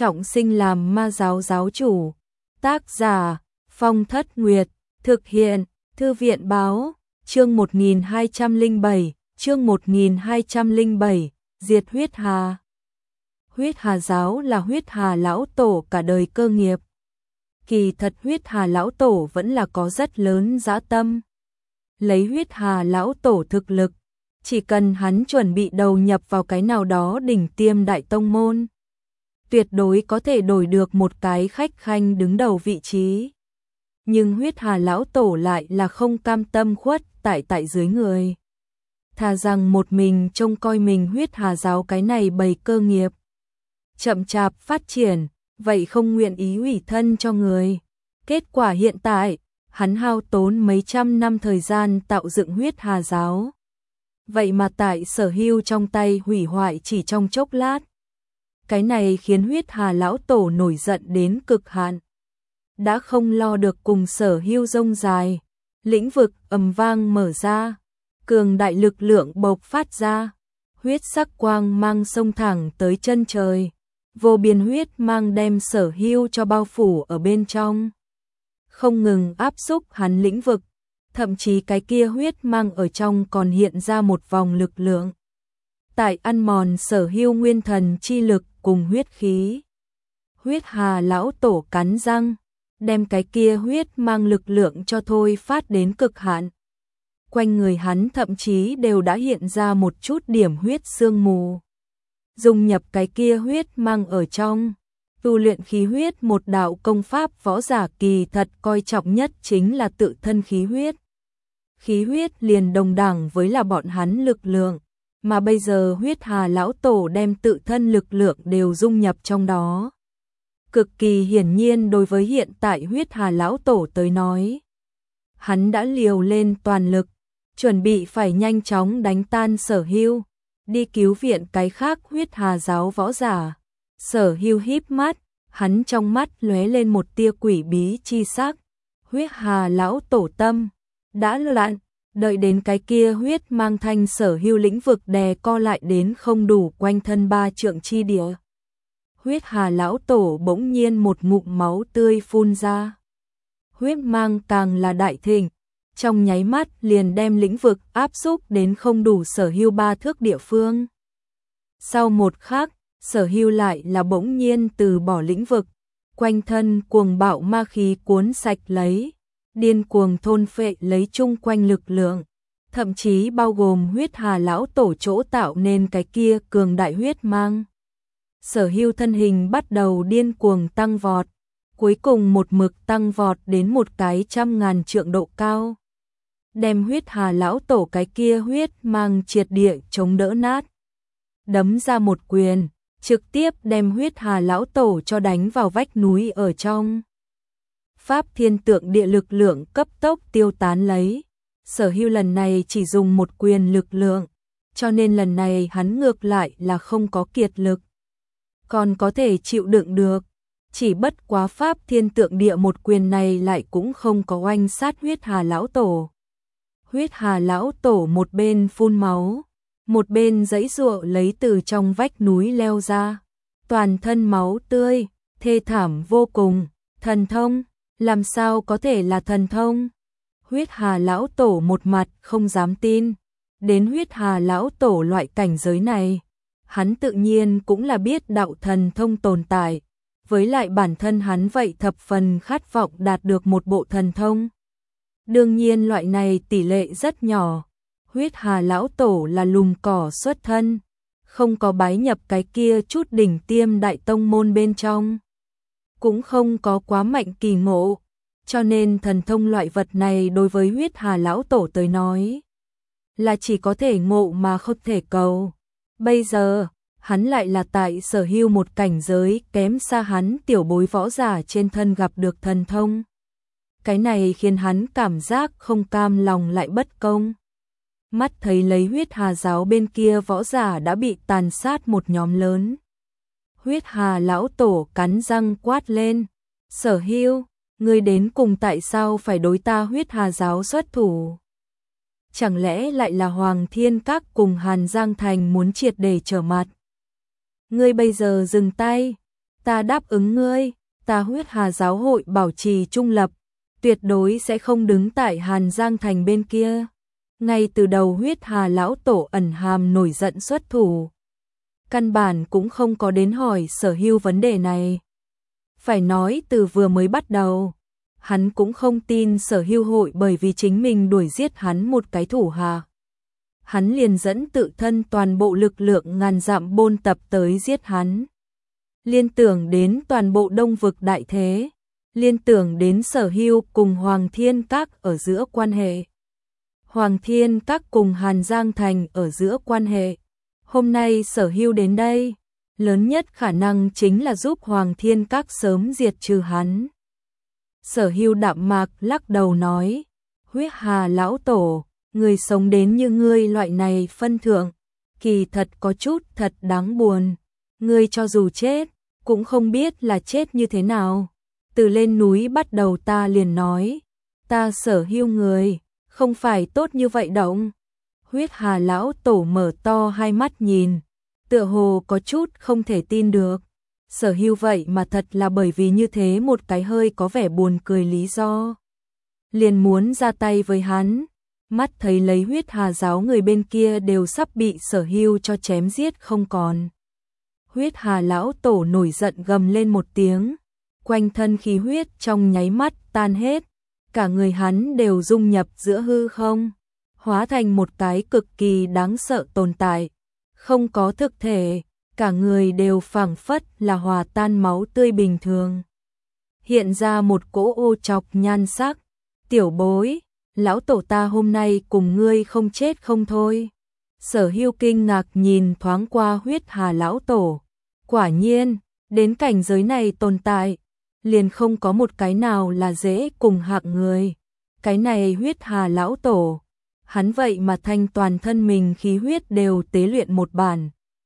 trọng sinh làm ma giáo giáo chủ. Tác giả Phong Thất Nguyệt, thực hiện Thư viện Báo, chương 1207, diệt huyết hà. Huyết hà giáo là huyết hà lão tổ cả đời cơ nghiệp. Kỳ thật huyết hà lão tổ vẫn là có rất lớn dã tâm. Lấy huyết hà lão tổ thực lực, chỉ cần hắn chuẩn bị đầu nhập vào cái nào đó đỉnh tiêm đại tông môn, tuyệt đối có thể đổi được một cái khách khanh đứng đầu vị trí. Nhưng huyết hà lão tổ lại là không cam tâm khuất tại dưới người. Thà rằng một mình trông coi mình huyết hà giáo cái này bầy cơ nghiệp chậm chạp phát triển, vậy không nguyện ý ủy thân cho người. Kết quả hiện tại, hắn hao tốn mấy trăm năm thời gian tạo dựng huyết hà giáo. Vậy mà tại sở hữu trong tay hủy hoại chỉ trong chốc lát. Cái này khiến huyết hà lão tổ nổi giận đến cực hạn. Đã không lo được cùng sở hữu rông dài, lĩnh vực ầm vang mở ra, cường đại lực lượng bộc phát ra, huyết sắc quang mang xông thẳng tới chân trời, vô biên huyết mang đem sở hữu cho bao phủ ở bên trong, không ngừng áp xúc hắn lĩnh vực, thậm chí cái kia huyết mang ở trong còn hiện ra một vòng lực lượng, tại ăn mòn sở hữu nguyên thần chi lực cùng huyết khí. Huyết hà lão tổ cắn răng, đem cái kia huyết mang lực lượng cho thôi phát đến cực hạn. Quanh người hắn thậm chí đều đã hiện ra một chút điểm huyết sương mù. Dung nhập cái kia huyết mang ở trong, tu luyện khí huyết một đạo công pháp võ giả kỳ thật coi trọng nhất chính là tự thân khí huyết. Khí huyết liền đồng đẳng với là bọn hắn lực lượng, mà bây giờ huyết hà lão tổ đem tự thân lực lượng đều dung nhập trong đó. Cực kỳ hiển nhiên đối với hiện tại huyết hà lão tổ tới nói, hắn đã liều lên toàn lực, chuẩn bị phải nhanh chóng đánh tan sở hữu, đi cứu viện cái khác huyết hà giáo võ giả. Sở hữu híp mắt, hắn trong mắt lóe lên một tia quỷ bí chi sắc. Huyết hà lão tổ tâm đã loạn, đợi đến cái kia huyết mang thanh sở hữu lĩnh vực đè co lại đến không đủ quanh thân 3 trượng chi địa. Huyết hà lão tổ bỗng nhiên một ngụm máu tươi phun ra. Huyết mang càng là đại thịnh, trong nháy mắt liền đem lĩnh vực áp xúc đến không đủ sở hữu 3 thước địa phương. Sau một khắc, sở hữu lại là bỗng nhiên từ bỏ lĩnh vực, quanh thân cuồng bạo ma khí cuốn sạch lấy, điên cuồng thôn phệ lấy chung quanh lực lượng, thậm chí bao gồm huyết hà lão tổ chỗ tạo nên cái kia cường đại huyết mang. Sở hữu thân hình bắt đầu điên cuồng tăng vọt, cuối cùng một mực tăng vọt đến một cái 100.000 trượng độ cao, đem huyết hà lão tổ cái kia huyết mang triệt địa chống đỡ nát, đấm ra một quyền, trực tiếp đem huyết hà lão tổ cho đánh vào vách núi ở trong. Pháp thiên tượng địa lực lượng cấp tốc tiêu tán lấy. Sở hữu lần này chỉ dùng một quyền lực lượng, cho nên lần này hắn ngược lại là không có kiệt lực, còn có thể chịu đựng được. Chỉ bất quá pháp thiên tượng địa một quyền này lại cũng không có oanh sát huyết hà lão tổ. Huyết hà lão tổ một bên phun máu, một bên giãy giụa lấy từ trong vách núi leo ra, toàn thân máu tươi, thê thảm vô cùng. Thần thông, làm sao có thể là thần thông? Huyết hà lão tổ một mặt không dám tin. Đến huyết hà lão tổ loại cảnh giới này, hắn tự nhiên cũng là biết đạo thần thông tồn tại, với lại bản thân hắn vậy thập phần khát vọng đạt được một bộ thần thông. Đương nhiên loại này tỷ lệ rất nhỏ. Huyết hà lão tổ là lùm cỏ xuất thân, không có bái nhập cái kia chút đỉnh tiêm đại tông môn bên trong, cũng không có quá mạnh kỳ ngộ, cho nên thần thông loại vật này đối với huyết hà lão tổ tới nói là chỉ có thể ngộ mà không thể cầu. Bây giờ, hắn lại là tại sở hữu một cảnh giới kém xa hắn tiểu bối võ giả trên thân gặp được thần thông. Cái này khiến hắn cảm giác không cam lòng lại bất công. Mắt thấy lấy huyết hà giáo bên kia võ giả đã bị tàn sát một nhóm lớn. Huyết hà lão tổ cắn răng quát lên. Sở hữu, ngươi đến cùng tại sao phải đối ta huyết hà giáo xuất thủ? Chẳng lẽ lại là Hoàng Thiên Các cùng Hàn Giang Thành muốn triệt để trở mặt? Ngươi bây giờ dừng tay, Ta đáp ứng ngươi, ta Huyết Hà giáo hội bảo trì trung lập, tuyệt đối sẽ không đứng tại Hàn Giang thành bên kia. Ngay từ đầu Huyết Hà lão tổ ẩn hàm nổi giận xuất thủ. Căn bản cũng không có đến hỏi Sở Hưu vấn đề này. Phải nói từ vừa mới bắt đầu, hắn cũng không tin Sở Hưu hội bởi vì chính mình đuổi giết hắn một cái thủ hạ. Hắn liền dẫn tự thân toàn bộ lực lượng ngàn dặm bôn tập tới giết hắn. Liên tưởng đến toàn bộ Đông vực đại thế, liên tưởng đến Sở Hưu cùng Hoàng Thiên Các ở giữa quan hệ. Hoàng Thiên Các cùng Hàn Giang Thành ở giữa quan hệ. Hôm nay Sở Hưu đến đây, lớn nhất khả năng chính là giúp Hoàng Thiên Các sớm diệt trừ hắn. Sở Hưu đạm mạc lắc đầu nói, Huyết Hà lão tổ, người sống đến như ngươi loại này phân thượng, kỳ thật có chút thật đáng buồn. Ngươi cho dù chết, cũng không biết là chết như thế nào. Từ lên núi bắt đầu ta liền nói, ta Sở Hưu người, không phải tốt như vậy động. Huyết Hà lão tổ mở to hai mắt nhìn, tựa hồ có chút không thể tin được. Sở Hưu vậy mà thật là bởi vì như thế một cái hơi có vẻ buồn cười lý do, liền muốn ra tay với hắn. Mắt thấy lấy Huyết Hà giáo người bên kia đều sắp bị Sở Hưu cho chém giết không còn. Huyết Hà lão tổ nổi giận gầm lên một tiếng, quanh thân khí huyết trong nháy mắt tan hết, cả người hắn đều dung nhập giữa hư không, hóa thành một cái cực kỳ đáng sợ tồn tại, không có thực thể, cả người đều phảng phất là hòa tan máu tươi bình thường. Hiện ra một cỗ ô chọc nhan sắc, tiểu bối, lão tổ ta hôm nay cùng ngươi không chết không thôi. Sở Hưu kinh ngạc nhìn thoáng qua Huyết Hà lão tổ, quả nhiên, đến cảnh giới này tồn tại, liền không có một cái nào là dễ cùng hạng người. Cái này Huyết Hà lão tổ, hắn vậy mà thanh toàn thân mình khí huyết đều tế luyện một bản,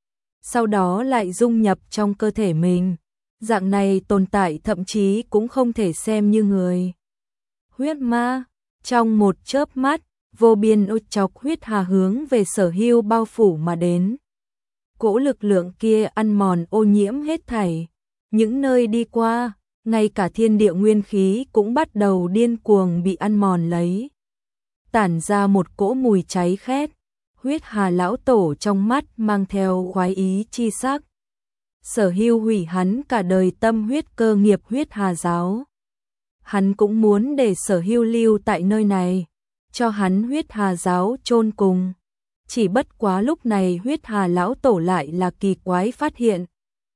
sau đó lại dung nhập trong cơ thể mình. Dạng này tồn tại thậm chí cũng không thể xem như người. Huyết ma, trong một chớp mắt, vô biên ô chọc huyết hà hướng về Sở Hưu bao phủ mà đến. Cỗ lực lượng kia ăn mòn ô nhiễm hết thảy, những nơi đi qua, ngay cả thiên địa nguyên khí cũng bắt đầu điên cuồng bị ăn mòn lấy, tản ra một cỗ mùi cháy khét. Huyết Hà lão tổ trong mắt mang theo khoái ý chi sắc. Sở Hưu hủy hắn cả đời tâm huyết cơ nghiệp Huyết Hà giáo. Hắn cũng muốn để Sở Hưu lưu tại nơi này, cho hắn Huyết Hà giáo chôn cùng. Chỉ bất quá lúc này Huyết Hà lão tổ lại là kỳ quái phát hiện.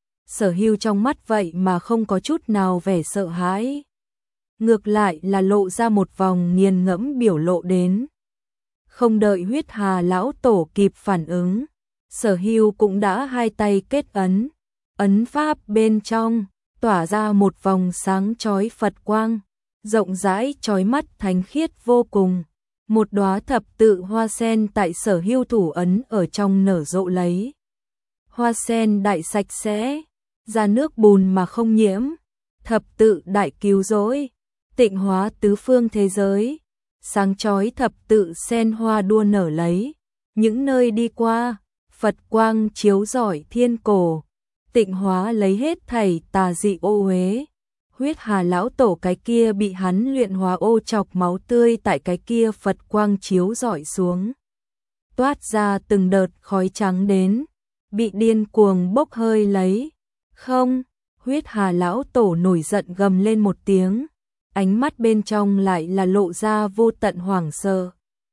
Sở Hưu trong mắt vậy mà không có chút nào vẻ sợ hãi, ngược lại là lộ ra một vòng nghiền ngẫm biểu lộ đến. Không đợi Huyết Hà lão tổ kịp phản ứng, Sở Hưu cũng đã hai tay kết ấn, ấn pháp bên trong tỏa ra một vòng sáng chói Phật quang, rộng rãi chói mắt thánh khiết vô cùng. Một đóa thập tự hoa sen tại Sở Hưu thủ ấn ở trong nở rộ lấy. Hoa sen đại sạch sẽ, ra nước bùn mà không nhiễm, thập tự đại cứu rỗi, tịnh hóa tứ phương thế giới. Sáng chói thập tự sen hoa đua nở lấy, những nơi đi qua, Phật quang chiếu rọi thiên cổ, tịnh hóa lấy hết thảy tà dị ô uế. Huyết Hà lão tổ cái kia bị hắn luyện hóa ô chọc máu tươi tại cái kia Phật quang chiếu rọi xuống, toát ra từng đợt khói trắng đến, bị điên cuồng bốc hơi lấy. Không, Huyết Hà lão tổ nổi giận gầm lên một tiếng, ánh mắt bên trong lại là lộ ra vô tận hoảng sợ.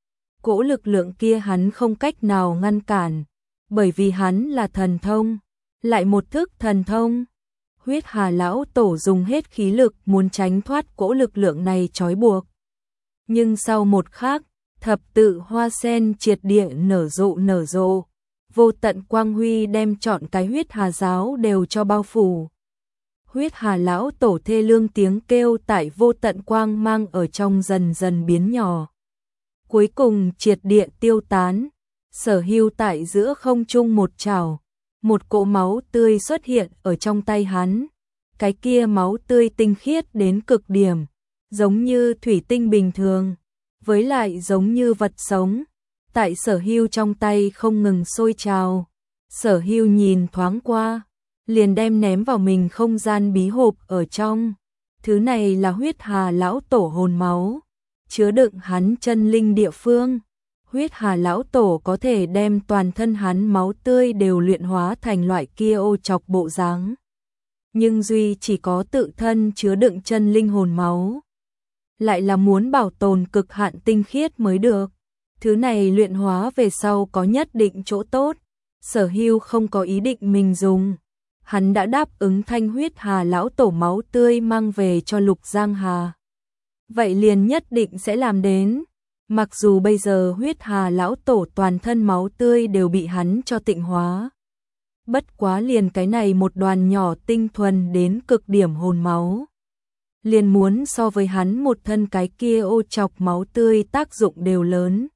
Cỗ lực lượng kia hắn không cách nào ngăn cản, bởi vì hắn là thần thông, lại một thức thần thông. Huyết Hà lão tổ dùng hết khí lực muốn tránh thoát cỗ lực lượng này trói buộc. Nhưng sau một khắc, thập tự hoa sen triệt địa nở rộ, vô tận quang huy đem trọn cái Huyết Hà giáo đều cho bao phủ. Huyết Hà lão tổ thê lương tiếng kêu tại vô tận quang mang ở trong dần dần biến nhỏ, cuối cùng triệt địa tiêu tán. Sở Hưu tại giữa không trung một chảo, một cỗ máu tươi xuất hiện ở trong tay hắn. Cái kia máu tươi tinh khiết đến cực điểm, giống như thủy tinh bình thường, với lại giống như vật sống, tại Sở Hưu trong tay không ngừng sôi trào. Sở Hưu nhìn thoáng qua, liền đem ném vào mình không gian bí hộp ở trong. Thứ này là huyết hà lão tổ hồn máu, chứa đựng hắn chân linh địa phương. Huyết hà lão tổ có thể đem toàn thân hắn máu tươi đều luyện hóa thành loại kia ô chọc bộ dáng. Nhưng duy chỉ có tự thân chứa đựng chân linh hồn máu. Lại là muốn bảo tồn cực hạn tinh khiết mới được. Thứ này luyện hóa về sau có nhất định chỗ tốt. Sở Hưu không có ý định mình dùng. Hắn đã đáp ứng thanh huyết hà lão tổ máu tươi mang về cho Lục Giang Hà. Vậy liền nhất định sẽ làm đến. Mặc dù bây giờ huyết hà lão tổ toàn thân máu tươi đều bị hắn cho tịnh hóa. Bất quá liền cái này một đoàn nhỏ tinh thuần đến cực điểm hồn máu. Liền muốn so với hắn một thân cái kia ô chọc máu tươi tác dụng đều lớn.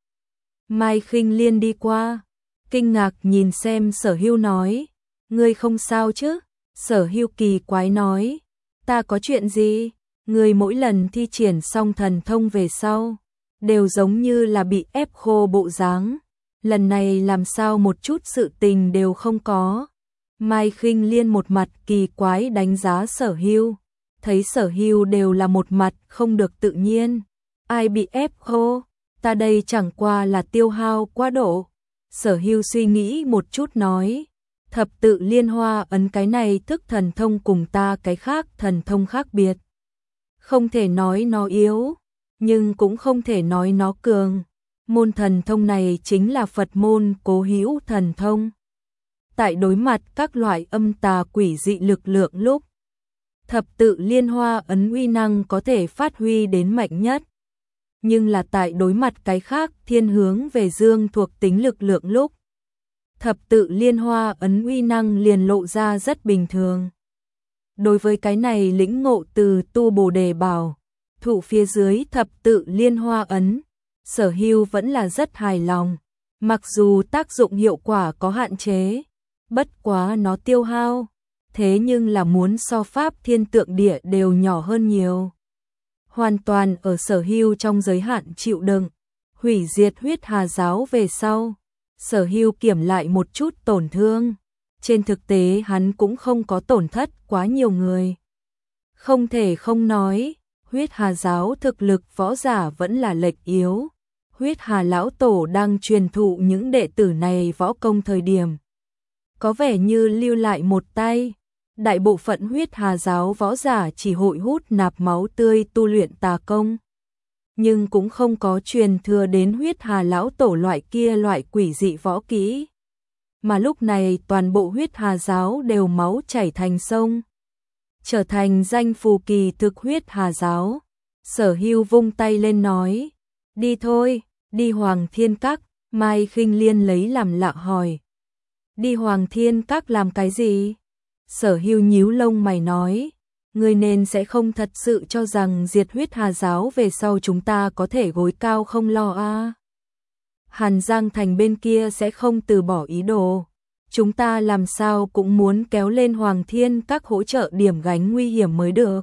Mai Khinh Liên đi qua, kinh ngạc nhìn xem Sở Hưu nói, ngươi không sao chứ? Sở Hưu kỳ quái nói, ta có chuyện gì? Ngươi mỗi lần thi triển xong thần thông về sau, đều giống như là bị ép khô bộ dáng. Lần này làm sao một chút sự tình đều không có. Mai Khinh Liên một mặt kỳ quái đánh giá Sở Hưu, thấy Sở Hưu đều là một mặt không được tự nhiên. Ai bị ép khô? Ta đây chẳng qua là tiêu hao quá độ. Sở Hưu suy nghĩ một chút nói, thập tự liên hoa ấn cái này thức thần thông cùng ta cái khác thần thông khác biệt. Không thể nói nó yếu, nhưng cũng không thể nói nó cường. Môn thần thông này chính là Phật môn cố hữu thần thông. Tại đối mặt các loại âm tà quỷ dị lực lượng lúc, thập tự liên hoa ấn uy năng có thể phát huy đến mạnh nhất. Nhưng là tại đối mặt cái khác thiên hướng về dương thuộc tính lực lượng lúc, thập tự liên hoa ấn uy năng liền lộ ra rất bình thường. Đối với cái này lĩnh ngộ từ tu Bồ Đề Bảo, thụ phía dưới thập tự liên hoa ấn, Sở Hưu vẫn là rất hài lòng. Mặc dù tác dụng hiệu quả có hạn chế, bất quá nó tiêu hao, thế nhưng là muốn so pháp thiên tượng địa đều nhỏ hơn nhiều. Hoàn toàn ở Sở Hưu trong giới hạn chịu đựng. Hủy diệt huyết hà giáo về sau, Sở Hưu kiểm lại một chút tổn thương. Trên thực tế hắn cũng không có tổn thất quá nhiều người. Không thể không nói, huyết hà giáo thực lực võ giả vẫn là lệch yếu. Huyết hà lão tổ đang truyền thụ những đệ tử này võ công thời điểm, có vẻ như lưu lại một tay. Đại bộ phận huyết hà giáo võ giả chỉ hội hút nạp máu tươi tu luyện tà công. Nhưng cũng không có truyền thừa đến huyết hà lão tổ loại kia loại quỷ dị võ kỹ. Mà lúc này toàn bộ huyết hà giáo đều máu chảy thành sông. Trở thành danh phù kỳ thực huyết hà giáo. Sở Hưu vung tay lên nói, đi thôi, đi Hoàng Thiên Các. Mai Khinh Liên lấy làm lạ hỏi, đi Hoàng Thiên Các làm cái gì? Sở Hưu nhíu lông mày nói, ngươi nên sẽ không thật sự cho rằng diệt huyết hà giáo về sau chúng ta có thể gối cao không lo a? Hàn Giang Thành bên kia sẽ không từ bỏ ý đồ. Chúng ta làm sao cũng muốn kéo lên Hoàng Thiên Các hỗ trợ điểm gánh nguy hiểm mới được.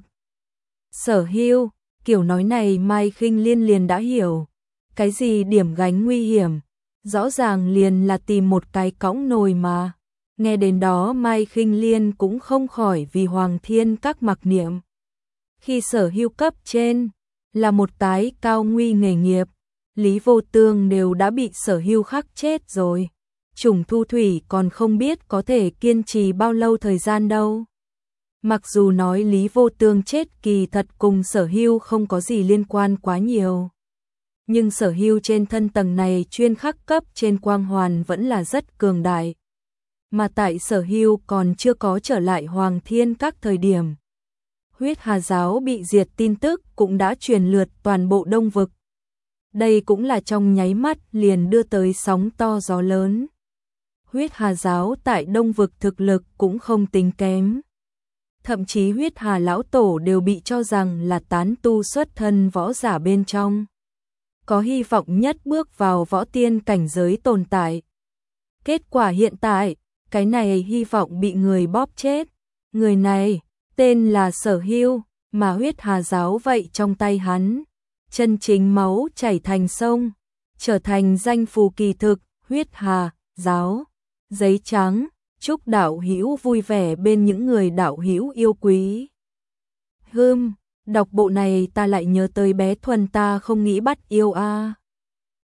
Sở Hưu, kiểu nói này Mai Khinh Liên liền đã hiểu. Cái gì điểm gánh nguy hiểm? Rõ ràng liền là tìm một cái cõng nồi mà. Nghe đến đó Mai Khinh Liên cũng không khỏi vì Hoàng Thiên Các mặc niệm. Khi Sở Hưu cấp trên là một cái cao nguy nghề nghiệp, Lý Vô Tương đều đã bị Sở Hưu khắc chết rồi. Trùng Thu Thủy còn không biết có thể kiên trì bao lâu thời gian đâu. Mặc dù nói Lý Vô Tương chết kỳ thật cùng Sở Hưu không có gì liên quan quá nhiều. Nhưng Sở Hưu trên thân tầng này chuyên khắc cấp trên quang hoàn vẫn là rất cường đại. Mà tại Sở Hưu còn chưa có trở lại Hoàng Thiên Các thời điểm, huyết hà giáo bị diệt tin tức cũng đã truyền lượt toàn bộ Đông Vực. Đây cũng là trong nháy mắt liền đưa tới sóng to gió lớn. Huyết hà giáo tại Đông Vực thực lực cũng không tính kém. Thậm chí huyết hà lão tổ đều bị cho rằng là tán tu xuất thân võ giả bên trong. Có hy vọng nhất bước vào võ tiên cảnh giới tồn tại. Kết quả hiện tại, cái này hy vọng bị người bóp chết. Người này, tên là Sở Hưu, mà huyết hà giáo vậy trong tay hắn. Chân chính máu chảy thành sông, trở thành danh phù kỳ thực, huyết hà, giáo. Giấy trắng, Chúc đạo hữu vui vẻ bên những người đạo hữu yêu quý. Đọc bộ này ta lại nhớ tới bé Thuần, ta không nghĩ bắt yêu a.